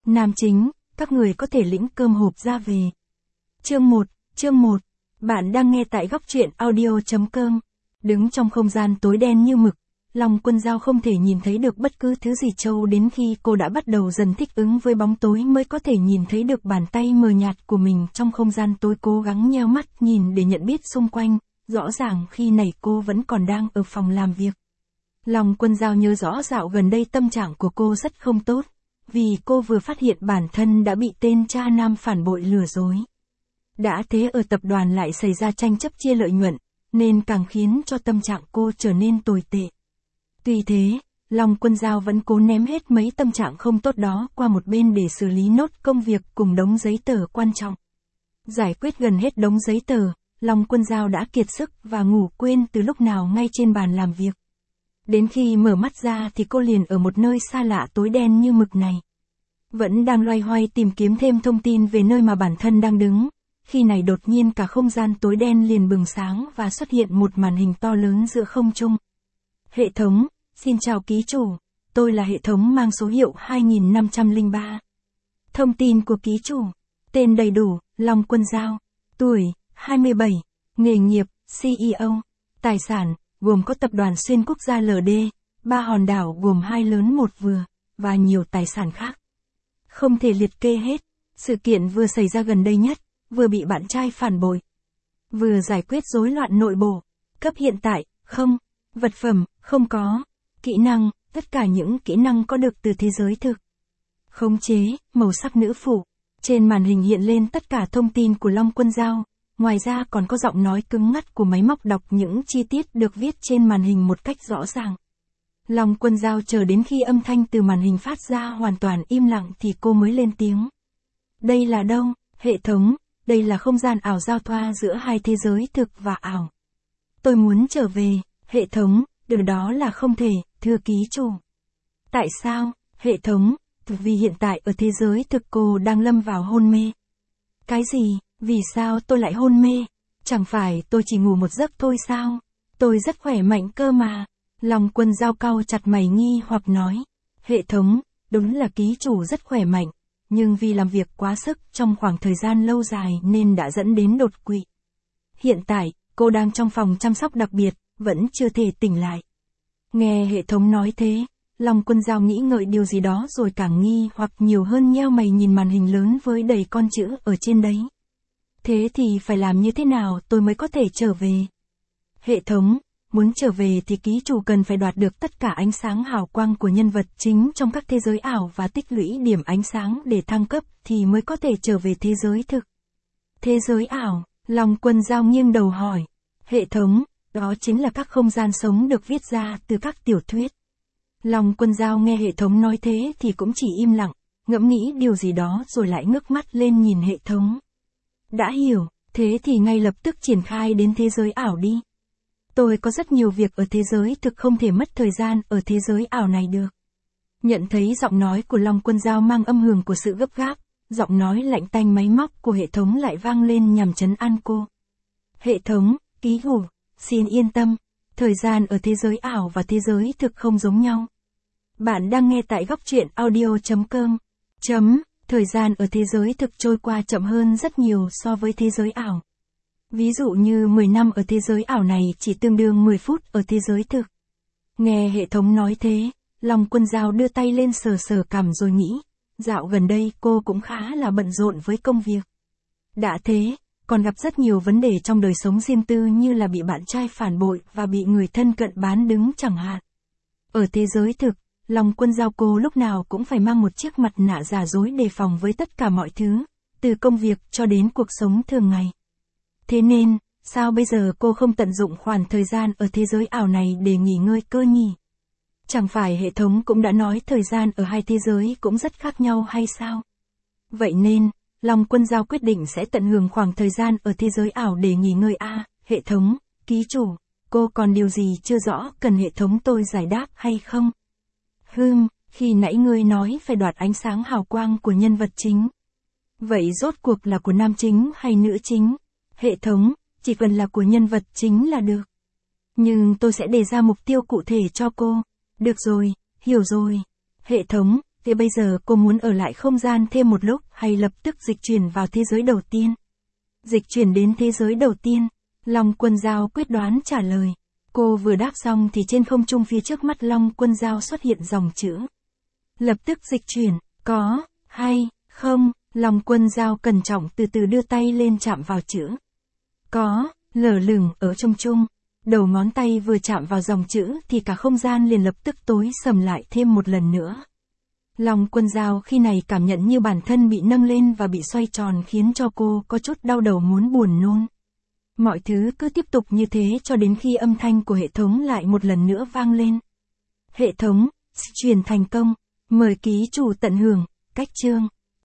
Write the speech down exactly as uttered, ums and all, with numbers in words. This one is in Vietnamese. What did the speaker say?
Nam chính, các người có thể lĩnh cơm hộp ra về. Chương một, chương một. Bạn đang nghe tại góc truyện audio.com. Đứng trong không gian tối đen như mực, Long Quân Dao không thể nhìn thấy được bất cứ thứ gì trâu đến khi cô đã bắt đầu dần thích ứng với bóng tối mới có thể nhìn thấy được bàn tay mờ nhạt của mình trong không gian tối, cố gắng nheo mắt nhìn để nhận biết xung quanh, rõ ràng khi này cô vẫn còn đang ở phòng làm việc. Long Quân Dao nhớ rõ dạo gần đây tâm trạng của cô rất không tốt, vì cô vừa phát hiện bản thân đã bị tên cha nam phản bội lừa dối. Đã thế ở tập đoàn lại xảy ra tranh chấp chia lợi nhuận, nên càng khiến cho tâm trạng cô trở nên tồi tệ. Tuy thế, Long Quân Dao vẫn cố ném hết mấy tâm trạng không tốt đó qua một bên để xử lý nốt công việc cùng đống giấy tờ quan trọng. Giải quyết gần hết đống giấy tờ, Long Quân Dao đã kiệt sức và ngủ quên từ lúc nào ngay trên bàn làm việc. Đến khi mở mắt ra thì cô liền ở một nơi xa lạ tối đen như mực này. Vẫn đang loay hoay tìm kiếm thêm thông tin về nơi mà bản thân đang đứng. Khi này đột nhiên cả không gian tối đen liền bừng sáng và xuất hiện một màn hình to lớn giữa không trung. Hệ thống, xin chào ký chủ, tôi là hệ thống mang số hiệu hai nghìn năm trăm lẻ ba. Thông tin của ký chủ, tên đầy đủ, Long Quân Dao, tuổi, hai mươi bảy, nghề nghiệp, xê e ô, tài sản, gồm có tập đoàn xuyên quốc gia lờ đê, ba hòn đảo gồm hai lớn một vừa, và nhiều tài sản khác. Không thể liệt kê hết, sự kiện vừa xảy ra gần đây nhất, vừa bị bạn trai phản bội, vừa giải quyết rối loạn nội bộ, cấp hiện tại, không, vật phẩm, không có, kỹ năng, tất cả những kỹ năng có được từ thế giới thực. Khống chế, màu sắc nữ phụ, trên màn hình hiện lên tất cả thông tin của Long Quân Dao, ngoài ra còn có giọng nói cứng ngắt của máy móc đọc những chi tiết được viết trên màn hình một cách rõ ràng. Long Quân Dao chờ đến khi âm thanh từ màn hình phát ra hoàn toàn im lặng thì cô mới lên tiếng. Đây là đâu, hệ thống? Đây là không gian ảo giao thoa giữa hai thế giới thực và ảo. Tôi muốn trở về, hệ thống, điều đó là không thể, thưa ký chủ. Tại sao, hệ thống? Vì hiện tại ở thế giới thực cô đang lâm vào hôn mê. Cái gì? Vì sao tôi lại hôn mê? Chẳng phải tôi chỉ ngủ một giấc thôi sao? Tôi rất khỏe mạnh cơ mà. Long Quân Dao cau chặt mày nghi hoặc nói. Hệ thống, đúng là ký chủ rất khỏe mạnh, nhưng vì làm việc quá sức trong khoảng thời gian lâu dài nên đã dẫn đến đột quỵ. Hiện tại, cô đang trong phòng chăm sóc đặc biệt, vẫn chưa thể tỉnh lại. Nghe hệ thống nói thế, Long Quân Dao nghĩ ngợi điều gì đó rồi càng nghi hoặc nhiều hơn nheo mày nhìn màn hình lớn với đầy con chữ ở trên đấy. Thế thì phải làm như thế nào tôi mới có thể trở về? Hệ thống, muốn trở về thì ký chủ cần phải đoạt được tất cả ánh sáng hào quang của nhân vật chính trong các thế giới ảo và tích lũy điểm ánh sáng để thăng cấp thì mới có thể trở về thế giới thực. Thế giới ảo, Long Quân Dao nghiêng đầu hỏi. Hệ thống, đó chính là các không gian sống được viết ra từ các tiểu thuyết. Long Quân Dao nghe hệ thống nói thế thì cũng chỉ im lặng, ngẫm nghĩ điều gì đó rồi lại ngước mắt lên nhìn hệ thống. Đã hiểu, thế thì ngay lập tức triển khai đến thế giới ảo đi. Tôi có rất nhiều việc ở thế giới thực không thể mất thời gian ở thế giới ảo này được. Nhận thấy giọng nói của Long Quân Dao mang âm hưởng của sự gấp gáp, giọng nói lạnh tanh máy móc của hệ thống lại vang lên nhằm trấn an cô. Hệ thống, ký chủ, xin yên tâm, thời gian ở thế giới ảo và thế giới thực không giống nhau. Bạn đang nghe tại góc truyện audio.com. Chấm, thời gian ở thế giới thực trôi qua chậm hơn rất nhiều so với thế giới ảo. Ví dụ như mười năm ở thế giới ảo này chỉ tương đương mười phút ở thế giới thực. Nghe hệ thống nói thế, Long Quân Dao đưa tay lên sờ sờ cằm rồi nghĩ, dạo gần đây cô cũng khá là bận rộn với công việc. Đã thế, còn gặp rất nhiều vấn đề trong đời sống riêng tư như là bị bạn trai phản bội và bị người thân cận bán đứng chẳng hạn. Ở thế giới thực, Long Quân Dao cô lúc nào cũng phải mang một chiếc mặt nạ giả dối đề phòng với tất cả mọi thứ, từ công việc cho đến cuộc sống thường ngày. Thế nên, sao bây giờ cô không tận dụng khoảng thời gian ở thế giới ảo này để nghỉ ngơi cơ nhỉ? Chẳng phải hệ thống cũng đã nói thời gian ở hai thế giới cũng rất khác nhau hay sao? Vậy nên, Long Quân Dao quyết định sẽ tận hưởng khoảng thời gian ở thế giới ảo để nghỉ ngơi a. Hệ thống, ký chủ, cô còn điều gì chưa rõ cần hệ thống tôi giải đáp hay không? Hừm, khi nãy ngươi nói phải đoạt ánh sáng hào quang của nhân vật chính. Vậy rốt cuộc là của nam chính hay nữ chính? Hệ thống, chỉ cần là của nhân vật chính là được. Nhưng tôi sẽ đề ra mục tiêu cụ thể cho cô. Được rồi, hiểu rồi. Hệ thống, Thế bây giờ cô muốn ở lại không gian thêm một lúc hay lập tức dịch chuyển vào thế giới đầu tiên? Dịch chuyển đến thế giới đầu tiên. Long Quân Dao quyết đoán trả lời. Cô vừa đáp xong thì trên không trung phía trước mắt Long Quân Dao xuất hiện dòng chữ. Lập tức dịch chuyển, có, hay, không? Long Quân Dao cẩn trọng từ từ đưa tay lên chạm vào chữ. Có, lở lửng ở trong trung. Đầu ngón tay vừa chạm vào dòng chữ thì cả không gian liền lập tức tối sầm lại thêm một lần nữa. Long Quân Dao khi này cảm nhận như bản thân bị nâng lên và bị xoay tròn khiến cho cô có chút đau đầu muốn buồn nôn. Mọi thứ cứ tiếp tục như thế cho đến khi âm thanh của hệ thống lại một lần nữa vang lên. Hệ thống, truyền thành công, mời ký chủ tận hưởng, cách chương.